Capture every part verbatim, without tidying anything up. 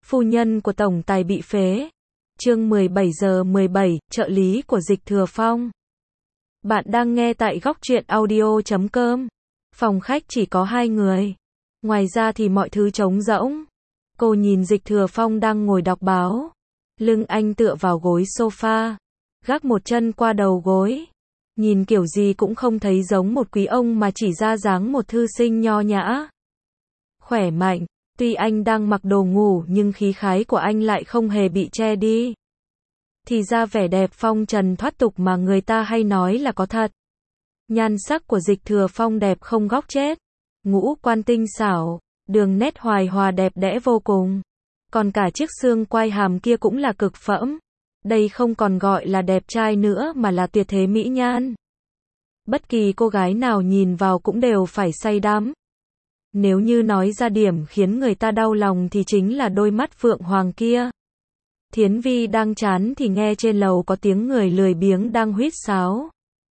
Phu nhân của tổng tài bị phế. Chương mười bảy giờ mười bảy, trợ lý của Dịch Thừa Phong. Bạn đang nghe tại góc truyện audio chấm com. Phòng khách chỉ có hai người. Ngoài ra thì mọi thứ trống rỗng. Cô nhìn Dịch Thừa Phong đang ngồi đọc báo. Lưng anh tựa vào gối sofa, gác một chân qua đầu gối. Nhìn kiểu gì cũng không thấy giống một quý ông mà chỉ ra dáng một thư sinh nho nhã. Khỏe mạnh, tuy anh đang mặc đồ ngủ nhưng khí khái của anh lại không hề bị che đi. Thì ra vẻ đẹp phong trần thoát tục mà người ta hay nói là có thật. Nhan sắc của Dịch Thừa Phong đẹp không góc chết. Ngũ quan tinh xảo, đường nét hoài hòa đẹp đẽ vô cùng. Còn cả chiếc xương quai hàm kia cũng là cực phẩm. Đây không còn gọi là đẹp trai nữa mà là tuyệt thế mỹ nhan. Bất kỳ cô gái nào nhìn vào cũng đều phải say đắm. Nếu như nói ra điểm khiến người ta đau lòng thì chính là đôi mắt phượng hoàng kia. Thiến Vi đang chán thì nghe trên lầu có tiếng người lười biếng đang huýt sáo.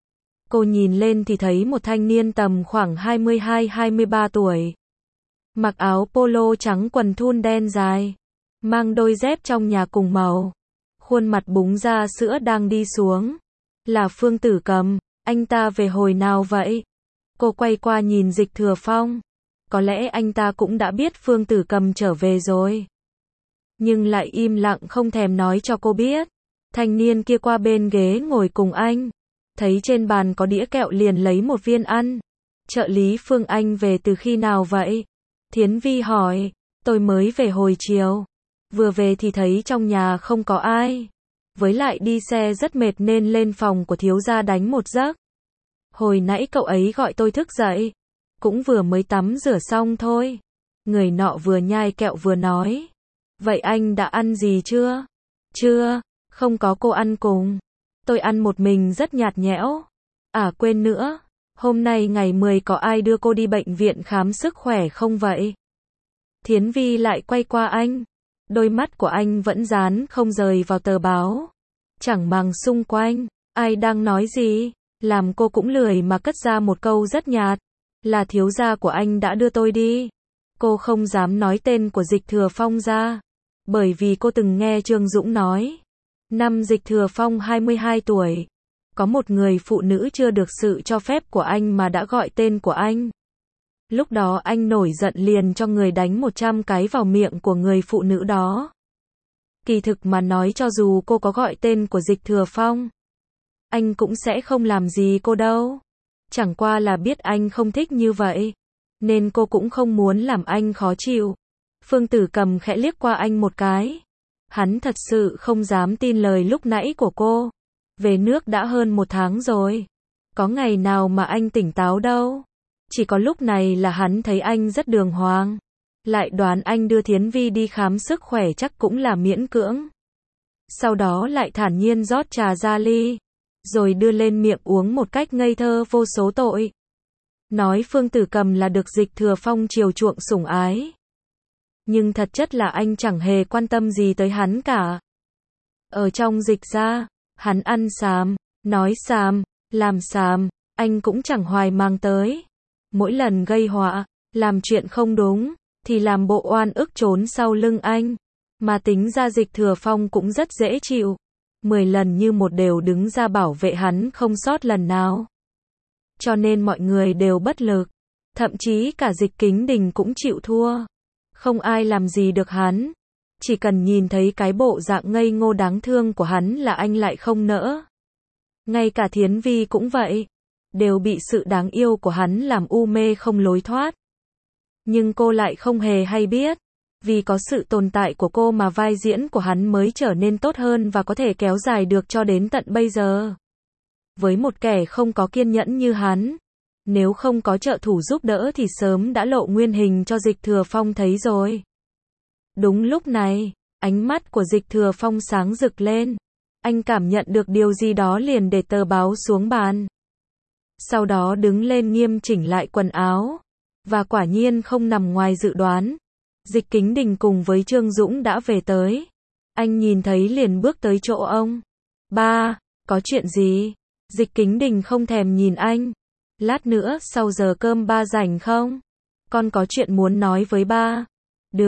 Cô nhìn lên thì thấy một thanh niên tầm khoảng hai mươi hai hai mươi ba tuổi. Mặc áo polo trắng quần thun đen dài. Mang đôi dép trong nhà cùng màu. Khuôn mặt búng ra sữa đang đi xuống. Là Phương Tử Cầm, anh ta về hồi nào vậy? Cô quay qua nhìn Dịch Thừa Phong. Có lẽ anh ta cũng đã biết Phương Tử Cầm trở về rồi. Nhưng lại im lặng không thèm nói cho cô biết. Thanh niên kia qua bên ghế ngồi cùng anh. Thấy trên bàn có đĩa kẹo liền lấy một viên ăn. Trợ lý Phương anh về từ khi nào vậy? Thiến Vi hỏi. Tôi mới về hồi chiều. Vừa về thì thấy trong nhà không có ai. Với lại đi xe rất mệt nên lên phòng của thiếu gia đánh một giấc. Hồi nãy cậu ấy gọi tôi thức dậy. Cũng vừa mới tắm rửa xong thôi. Người nọ vừa nhai kẹo vừa nói. Vậy anh đã ăn gì chưa? Chưa, không có cô ăn cùng. Tôi ăn một mình rất nhạt nhẽo. À quên nữa, hôm nay ngày mười có ai đưa cô đi bệnh viện khám sức khỏe không vậy? Thiến Vi lại quay qua anh. Đôi mắt của anh vẫn dán không rời vào tờ báo. Chẳng màng xung quanh, ai đang nói gì, làm cô cũng lười mà cất ra một câu rất nhạt. Là thiếu gia của anh đã đưa tôi đi. Cô không dám nói tên của Dịch Thừa Phong ra. Bởi vì cô từng nghe Trương Dũng nói. Năm Dịch Thừa Phong hai mươi hai tuổi. Có một người phụ nữ chưa được sự cho phép của anh mà đã gọi tên của anh. Lúc đó anh nổi giận liền cho người đánh một trăm cái vào miệng của người phụ nữ đó. Kỳ thực mà nói cho dù cô có gọi tên của Dịch Thừa Phong, anh cũng sẽ không làm gì cô đâu. Chẳng qua là biết anh không thích như vậy, nên cô cũng không muốn làm anh khó chịu. Phương Tử Cầm khẽ liếc qua anh một cái. Hắn thật sự không dám tin lời lúc nãy của cô. Về nước đã hơn một tháng rồi. Có ngày nào mà anh tỉnh táo đâu. Chỉ có lúc này là hắn thấy anh rất đường hoàng. Lại đoán anh đưa Thiến Vi đi khám sức khỏe chắc cũng là miễn cưỡng. Sau đó lại thản nhiên rót trà ra ly. Rồi đưa lên miệng uống một cách ngây thơ vô số tội. Nói Phương Tử Cầm là được Dịch Thừa Phong chiều chuộng sủng ái. Nhưng thật chất là anh chẳng hề quan tâm gì tới hắn cả. Ở trong Dịch gia, hắn ăn xàm, nói xàm, làm xàm, anh cũng chẳng hoài mang tới. Mỗi lần gây họa, làm chuyện không đúng, thì làm bộ oan ức trốn sau lưng anh. Mà tính ra Dịch Thừa Phong cũng rất dễ chịu. Mười lần như một đều đứng ra bảo vệ hắn không sót lần nào. Cho nên mọi người đều bất lực. Thậm chí cả Dịch Kính Đình cũng chịu thua. Không ai làm gì được hắn. Chỉ cần nhìn thấy cái bộ dạng ngây ngô đáng thương của hắn là anh lại không nỡ. Ngay cả Thiến Vi cũng vậy. Đều bị sự đáng yêu của hắn làm u mê không lối thoát. Nhưng cô lại không hề hay biết. Vì có sự tồn tại của cô mà vai diễn của hắn mới trở nên tốt hơn và có thể kéo dài được cho đến tận bây giờ. Với một kẻ không có kiên nhẫn như hắn, nếu không có trợ thủ giúp đỡ thì sớm đã lộ nguyên hình cho Dịch Thừa Phong thấy rồi. Đúng lúc này, ánh mắt của Dịch Thừa Phong sáng rực lên. Anh cảm nhận được điều gì đó liền để tờ báo xuống bàn. Sau đó đứng lên nghiêm chỉnh lại quần áo. Và quả nhiên không nằm ngoài dự đoán. Dịch Kính Đình cùng với Trương Dũng đã về tới. Anh nhìn thấy liền bước tới chỗ ông. Ba, có chuyện gì? Dịch Kính Đình không thèm nhìn anh. Lát nữa sau giờ cơm ba rảnh không? Con có chuyện muốn nói với ba. Được,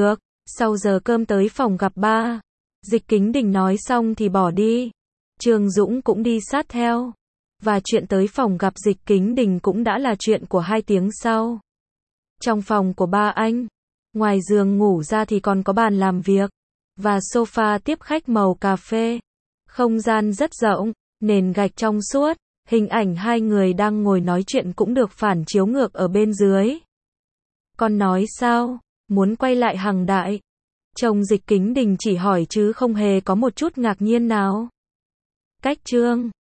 Sau giờ cơm tới phòng gặp ba. Dịch Kính Đình nói xong thì bỏ đi. Trương Dũng cũng đi sát theo. Và chuyện tới phòng gặp Dịch Kính Đình cũng đã là chuyện của hai tiếng sau. Trong phòng của ba anh, ngoài giường ngủ ra thì còn có bàn làm việc và sofa tiếp khách màu cà phê. Không gian rất rộng, nền gạch trong suốt, hình ảnh hai người đang ngồi nói chuyện cũng được phản chiếu ngược ở bên dưới. Con nói sao? Muốn quay lại Hằng Đại? Chồng Dịch Kính Đình chỉ hỏi chứ không hề có một chút ngạc nhiên nào. Cách Trương